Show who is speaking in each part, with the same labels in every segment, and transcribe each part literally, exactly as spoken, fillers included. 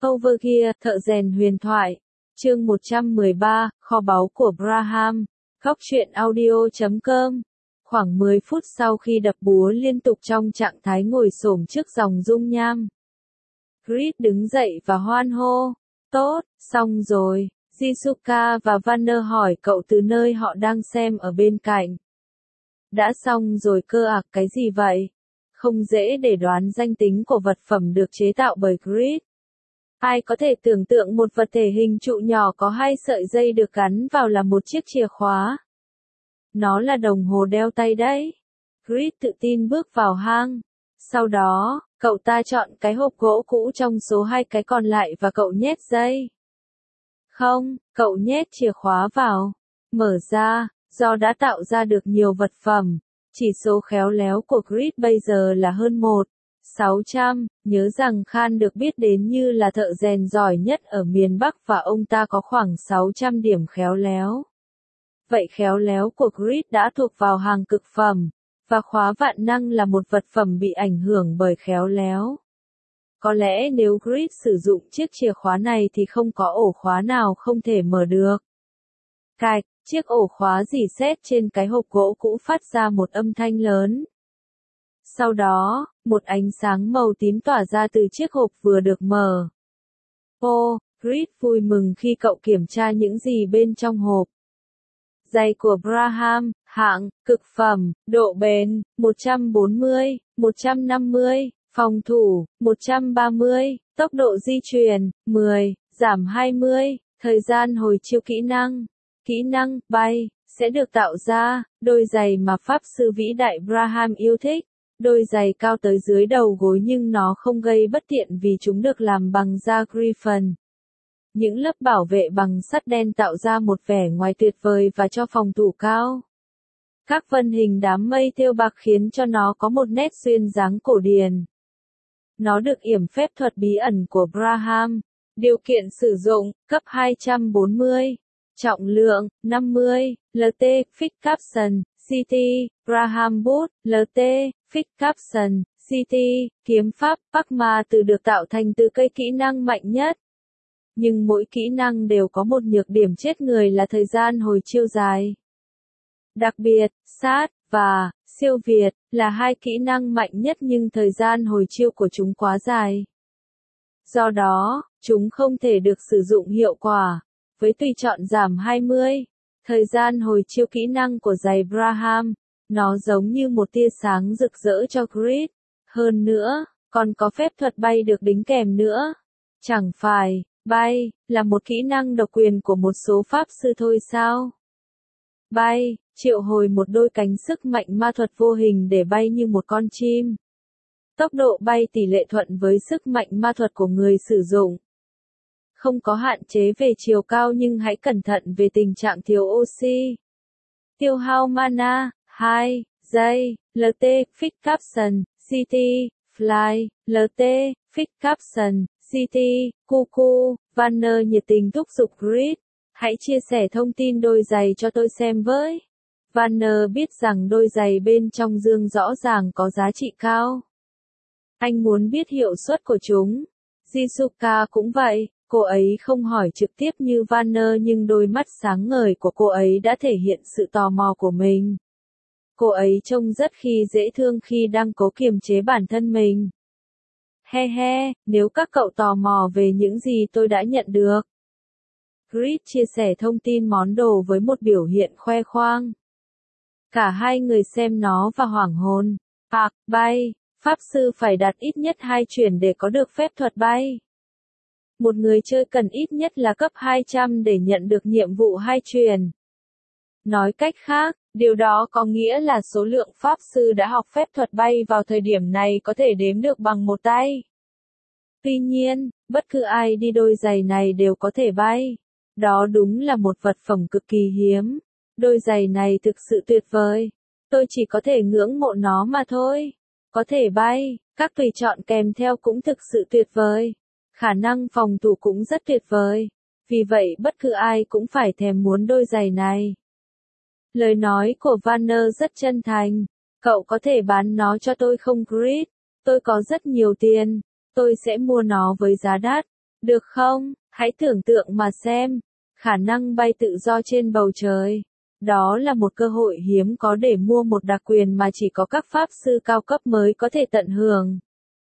Speaker 1: Overgear, thợ rèn huyền thoại. Chương một trăm mười ba, kho báu của Braham. Góc truyện audio chấm com. Khoảng mười phút sau khi đập búa liên tục trong trạng thái ngồi xổm trước dòng dung nham, Creed đứng dậy và hoan hô. Tốt, xong rồi. Jisuka và Vanner hỏi cậu từ nơi họ đang xem ở bên cạnh. Đã xong rồi cơ à, cái gì vậy? Không dễ để đoán danh tính của vật phẩm được chế tạo bởi Creed. Ai có thể tưởng tượng một vật thể hình trụ nhỏ có hai sợi dây được gắn vào là một chiếc chìa khóa. Nó là đồng hồ đeo tay đấy. Creed tự tin bước vào hang. Sau đó, cậu ta chọn cái hộp gỗ cũ trong số hai cái còn lại và cậu nhét dây. Không, cậu nhét chìa khóa vào. Mở ra, do đã tạo ra được nhiều vật phẩm, chỉ số khéo léo của Creed bây giờ là hơn một nghìn sáu trăm, nhớ rằng Khan được biết đến như là thợ rèn giỏi nhất ở miền Bắc và ông ta có khoảng sáu trăm điểm khéo léo. Vậy khéo léo của Creed đã thuộc vào hàng cực phẩm, và khóa vạn năng là một vật phẩm bị ảnh hưởng bởi khéo léo. Có lẽ nếu Creed sử dụng chiếc chìa khóa này thì không có ổ khóa nào không thể mở được. Cạch, chiếc ổ khóa rỉ sét trên cái hộp gỗ cũ phát ra một âm thanh lớn. Sau đó, một ánh sáng màu tím tỏa ra từ chiếc hộp vừa được mở. Ô, Creed vui mừng khi cậu kiểm tra những gì bên trong hộp. Giày của Braham, hạng, cực phẩm, độ bền, một trăm bốn mươi, một trăm năm mươi, phòng thủ, một trăm ba mươi, tốc độ di chuyển, mười, giảm hai mươi, thời gian hồi chiêu kỹ năng. Kỹ năng, bay, sẽ được tạo ra, đôi giày mà Pháp sư vĩ đại Braham yêu thích. Đôi giày cao tới dưới đầu gối nhưng nó không gây bất tiện vì chúng được làm bằng da Griffon. Những lớp bảo vệ bằng sắt đen tạo ra một vẻ ngoài tuyệt vời và cho phòng thủ cao. Các vân hình đám mây thêu bạc khiến cho nó có một nét duyên dáng cổ điển. Nó được yểm phép thuật bí ẩn của Braham. Điều kiện sử dụng, cấp hai trăm bốn mươi. Trọng lượng, năm mươi, lờ tê, Fix Capson, xê tê, Braham Boot, lờ tê, Fix Capson, xê tê, kiếm pháp, Pakma từ được tạo thành từ cây kỹ năng mạnh nhất. Nhưng mỗi kỹ năng đều có một nhược điểm chết người là thời gian hồi chiêu dài. Đặc biệt, sát, và, siêu việt, là hai kỹ năng mạnh nhất nhưng thời gian hồi chiêu của chúng quá dài. Do đó, chúng không thể được sử dụng hiệu quả. Với tùy chọn giảm hai mươi, thời gian hồi chiêu kỹ năng của giày Braham, nó giống như một tia sáng rực rỡ cho Creed. Hơn nữa, còn có phép thuật bay được đính kèm nữa. Chẳng phải, bay, là một kỹ năng độc quyền của một số pháp sư thôi sao? Bay, triệu hồi một đôi cánh sức mạnh ma thuật vô hình để bay như một con chim. Tốc độ bay tỷ lệ thuận với sức mạnh ma thuật của người sử dụng. Không có hạn chế về chiều cao nhưng hãy cẩn thận về tình trạng thiếu oxy. Tiêu hao mana, hai, giây, lờ tê, Fix Capson, xê tê, Fly, lờ tê, Fix Capson, xê tê, Cuckoo, Vanner nhiệt tình thúc giục Creed. Hãy chia sẻ thông tin đôi giày cho tôi xem với. Vanner biết rằng đôi giày bên trong dương rõ ràng có giá trị cao. Anh muốn biết hiệu suất của chúng. Jisuka cũng vậy. Cô ấy không hỏi trực tiếp như Vanner nhưng đôi mắt sáng ngời của cô ấy đã thể hiện sự tò mò của mình. Cô ấy trông rất khi dễ thương khi đang cố kiềm chế bản thân mình. He he, nếu các cậu tò mò về những gì tôi đã nhận được. Creed chia sẻ thông tin món đồ với một biểu hiện khoe khoang. Cả hai người xem nó và hoảng hồn. Ạc, bay, pháp sư phải đạt ít nhất hai chuyển để có được phép thuật bay. Một người chơi cần ít nhất là cấp hai trăm để nhận được nhiệm vụ hai truyền. Nói cách khác, điều đó có nghĩa là số lượng pháp sư đã học phép thuật bay vào thời điểm này có thể đếm được bằng một tay. Tuy nhiên, bất cứ ai đi đôi giày này đều có thể bay. Đó đúng là một vật phẩm cực kỳ hiếm. Đôi giày này thực sự tuyệt vời. Tôi chỉ có thể ngưỡng mộ nó mà thôi. Có thể bay, các tùy chọn kèm theo cũng thực sự tuyệt vời. Khả năng phòng thủ cũng rất tuyệt vời. Vì vậy bất cứ ai cũng phải thèm muốn đôi giày này. Lời nói của Vanner rất chân thành. Cậu có thể bán nó cho tôi không Creed? Tôi có rất nhiều tiền. Tôi sẽ mua nó với giá đắt. Được không? Hãy tưởng tượng mà xem. Khả năng bay tự do trên bầu trời. Đó là một cơ hội hiếm có để mua một đặc quyền mà chỉ có các pháp sư cao cấp mới có thể tận hưởng.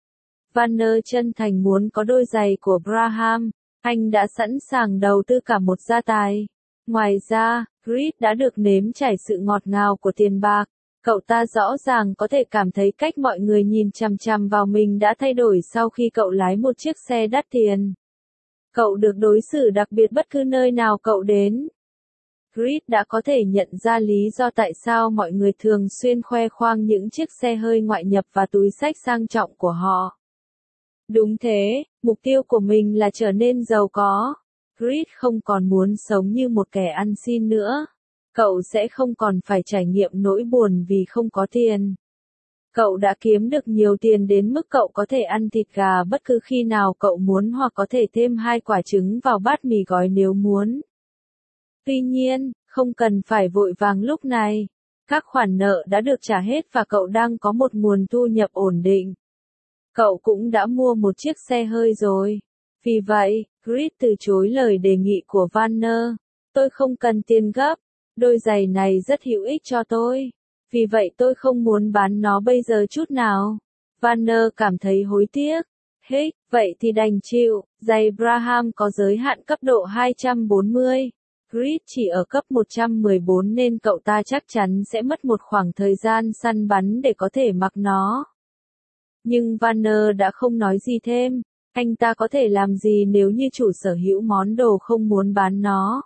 Speaker 1: Vanner chân thành muốn có đôi giày của Braham. Anh đã sẵn sàng đầu tư cả một gia tài. Ngoài ra, Creed đã được nếm trải sự ngọt ngào của tiền bạc. Cậu ta rõ ràng có thể cảm thấy cách mọi người nhìn chằm chằm vào mình đã thay đổi sau khi cậu lái một chiếc xe đắt tiền. Cậu được đối xử đặc biệt bất cứ nơi nào cậu đến. Creed đã có thể nhận ra lý do tại sao mọi người thường xuyên khoe khoang những chiếc xe hơi ngoại nhập và túi xách sang trọng của họ. Đúng thế, mục tiêu của mình là trở nên giàu có. Creed không còn muốn sống như một kẻ ăn xin nữa. Cậu sẽ không còn phải trải nghiệm nỗi buồn vì không có tiền. Cậu đã kiếm được nhiều tiền đến mức cậu có thể ăn thịt gà bất cứ khi nào cậu muốn hoặc có thể thêm hai quả trứng vào bát mì gói nếu muốn. Tuy nhiên, không cần phải vội vàng lúc này. Các khoản nợ đã được trả hết và cậu đang có một nguồn thu nhập ổn định. Cậu cũng đã mua một chiếc xe hơi rồi. Vì vậy, Creed từ chối lời đề nghị của Vanner. Tôi không cần tiền gấp. Đôi giày này rất hữu ích cho tôi. Vì vậy tôi không muốn bán nó bây giờ chút nào. Vanner cảm thấy hối tiếc. Hey, vậy thì đành chịu. Giày Braham có giới hạn cấp độ hai trăm bốn mươi. Creed chỉ ở cấp một trăm mười bốn nên cậu ta chắc chắn sẽ mất một khoảng thời gian săn bắn để có thể mặc nó. Nhưng Vanner đã không nói gì thêm. Anh ta có thể làm gì nếu như chủ sở hữu món đồ không muốn bán nó?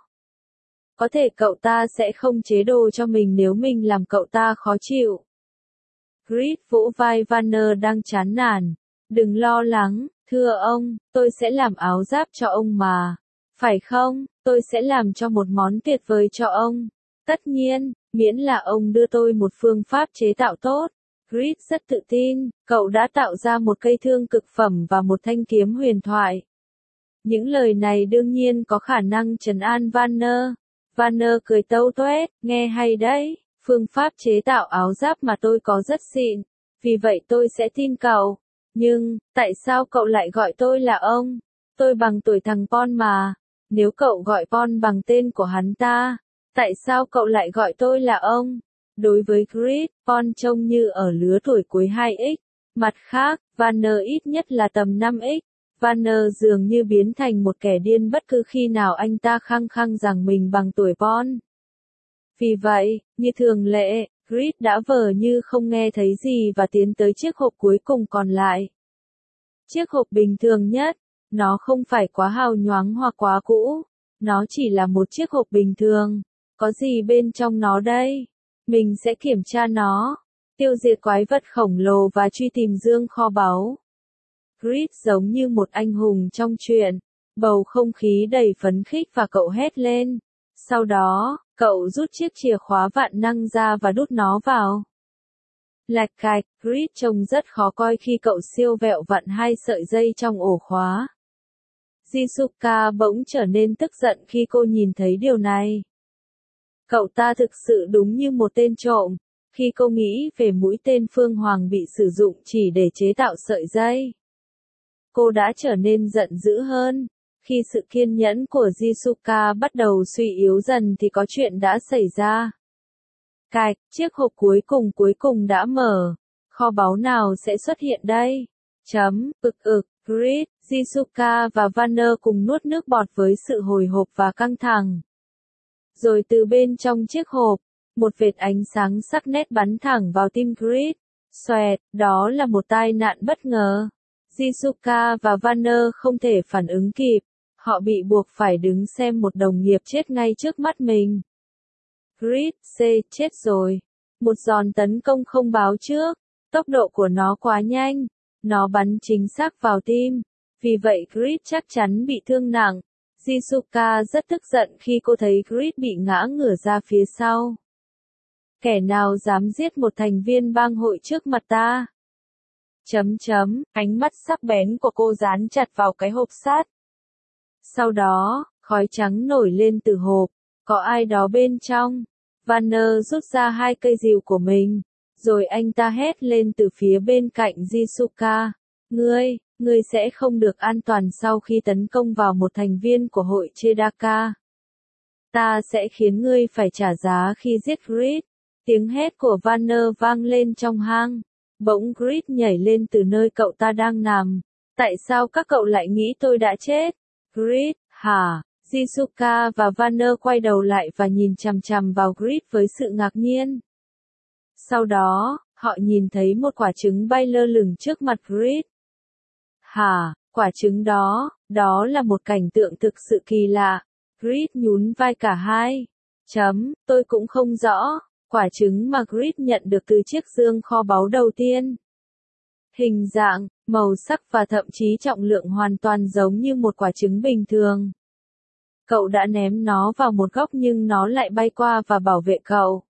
Speaker 1: Có thể cậu ta sẽ không chế đồ cho mình nếu mình làm cậu ta khó chịu. Creed vỗ vai Vanner đang chán nản. Đừng lo lắng, thưa ông, tôi sẽ làm áo giáp cho ông mà. Phải không, tôi sẽ làm cho một món tuyệt vời cho ông. Tất nhiên, miễn là ông đưa tôi một phương pháp chế tạo tốt. Creed rất tự tin, cậu đã tạo ra một cây thương cực phẩm và một thanh kiếm huyền thoại. Những lời này đương nhiên có khả năng trấn an Vanner. Vanner cười tâu tuét, nghe hay đấy, phương pháp chế tạo áo giáp mà tôi có rất xịn, vì vậy tôi sẽ tin cậu. Nhưng, tại sao cậu lại gọi tôi là ông? Tôi bằng tuổi thằng Paul mà. Nếu cậu gọi Paul bằng tên của hắn ta, tại sao cậu lại gọi tôi là ông? Đối với Creed, Paul trông như ở lứa tuổi cuối hai x. Mặt khác, Vanner ít nhất là tầm năm x. Vanner dường như biến thành một kẻ điên bất cứ khi nào anh ta khăng khăng rằng mình bằng tuổi Paul. Vì vậy, như thường lệ, Creed đã vờ như không nghe thấy gì và tiến tới chiếc hộp cuối cùng còn lại. Chiếc hộp bình thường nhất, nó không phải quá hào nhoáng hoặc quá cũ, nó chỉ là một chiếc hộp bình thường. Có gì bên trong nó đây? Mình sẽ kiểm tra nó, tiêu diệt quái vật khổng lồ và truy tìm dương kho báu. Creed giống như một anh hùng trong truyện, bầu không khí đầy phấn khích và cậu hét lên. Sau đó, cậu rút chiếc chìa khóa vạn năng ra và đút nó vào. Lạch cạch, Creed trông rất khó coi khi cậu siêu vẹo vặn hai sợi dây trong ổ khóa. Jisuka bỗng trở nên tức giận khi cô nhìn thấy điều này. Cậu ta thực sự đúng như một tên trộm, khi cô nghĩ về mũi tên phương hoàng bị sử dụng chỉ để chế tạo sợi dây. Cô đã trở nên giận dữ hơn. Khi sự kiên nhẫn của Jisuka bắt đầu suy yếu dần thì có chuyện đã xảy ra. Cạch, chiếc hộp cuối cùng cuối cùng đã mở. Kho báu nào sẽ xuất hiện đây? Chấm, ực ực, Creed, Jisuka và Vanner cùng nuốt nước bọt với sự hồi hộp và căng thẳng. Rồi từ bên trong chiếc hộp, một vệt ánh sáng sắc nét bắn thẳng vào tim Creed. Xoẹt, đó là một tai nạn bất ngờ. Jisuka và Vanner không thể phản ứng kịp. Họ bị buộc phải đứng xem một đồng nghiệp chết ngay trước mắt mình. Creed, C, chết rồi. Một đòn tấn công không báo trước. Tốc độ của nó quá nhanh. Nó bắn chính xác vào tim. Vì vậy Creed chắc chắn bị thương nặng. Jisuka rất tức giận khi cô thấy Creed bị ngã ngửa ra phía sau. Kẻ nào dám giết một thành viên bang hội trước mặt ta? Chấm chấm, ánh mắt sắc bén của cô dán chặt vào cái hộp sắt. Sau đó, khói trắng nổi lên từ hộp. Có ai đó bên trong? Vanner rút ra hai cây rìu của mình. Rồi anh ta hét lên từ phía bên cạnh Jisuka. Ngươi, Ngươi sẽ không được an toàn sau khi tấn công vào một thành viên của hội Chedaka. Ta sẽ khiến ngươi phải trả giá khi giết Grid. Tiếng hét của Vanner vang lên trong hang. Bỗng Grid nhảy lên từ nơi cậu ta đang nằm. Tại sao các cậu lại nghĩ tôi đã chết? Grid, hả? Shizuka và Vanner quay đầu lại và nhìn chằm chằm vào Grid với sự ngạc nhiên. Sau đó, họ nhìn thấy một quả trứng bay lơ lửng trước mặt Grid. Hả, quả trứng đó, đó là một cảnh tượng thực sự kỳ lạ. Grid nhún vai cả hai. Chấm, tôi cũng không rõ. Quả trứng mà Grid nhận được từ chiếc dương kho báu đầu tiên. Hình dạng, màu sắc và thậm chí trọng lượng hoàn toàn giống như một quả trứng bình thường. Cậu đã ném nó vào một góc nhưng nó lại bay qua và bảo vệ cậu.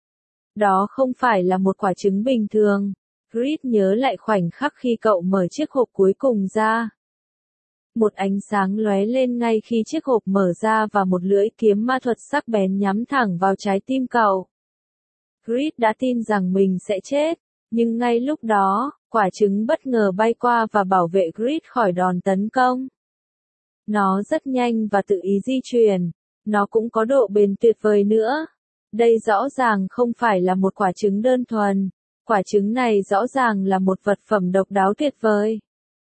Speaker 1: Đó không phải là một quả trứng bình thường. Grid nhớ lại khoảnh khắc khi cậu mở chiếc hộp cuối cùng ra. Một ánh sáng lóe lên ngay khi chiếc hộp mở ra và một lưỡi kiếm ma thuật sắc bén nhắm thẳng vào trái tim cậu. Grid đã tin rằng mình sẽ chết, nhưng ngay lúc đó, quả trứng bất ngờ bay qua và bảo vệ Grid khỏi đòn tấn công. Nó rất nhanh và tự ý di chuyển, nó cũng có độ bền tuyệt vời nữa. Đây rõ ràng không phải là một quả trứng đơn thuần, quả trứng này rõ ràng là một vật phẩm độc đáo tuyệt vời.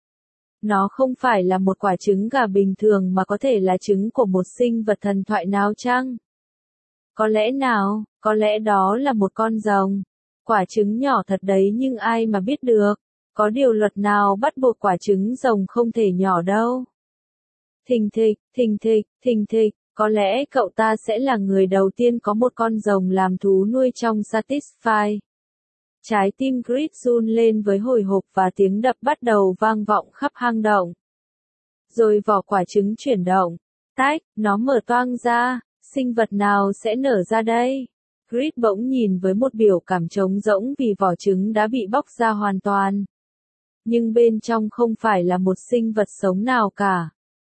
Speaker 1: Nó không phải là một quả trứng gà bình thường mà có thể là trứng của một sinh vật thần thoại nào chăng? Có lẽ nào, có lẽ đó là một con rồng. Quả trứng nhỏ thật đấy nhưng ai mà biết được, có điều luật nào bắt buộc quả trứng rồng không thể nhỏ đâu. Thình thịch, thình thịch, thình thịch, có lẽ cậu ta sẽ là người đầu tiên có một con rồng làm thú nuôi trong Satisfy. Trái tim Grid run lên với hồi hộp và tiếng đập bắt đầu vang vọng khắp hang động. Rồi vỏ quả trứng chuyển động. Tách, nó mở toang ra, sinh vật nào sẽ nở ra đây? Grid bỗng nhìn với một biểu cảm trống rỗng vì vỏ trứng đã bị bóc ra hoàn toàn. Nhưng bên trong không phải là một sinh vật sống nào cả.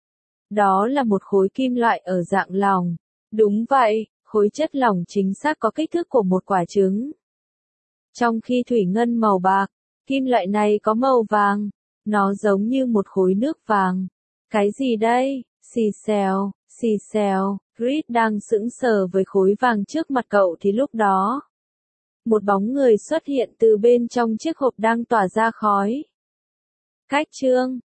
Speaker 1: Đó là một khối kim loại ở dạng lỏng. Đúng vậy, khối chất lỏng chính xác có kích thước của một quả trứng. Trong khi thủy ngân màu bạc, kim loại này có màu vàng. Nó giống như một khối nước vàng. Cái gì đây? Xì xèo, xì xèo. Grid đang sững sờ với khối vàng trước mặt cậu thì lúc đó. Một bóng người xuất hiện từ bên trong chiếc hộp đang tỏa ra khói. Cách chương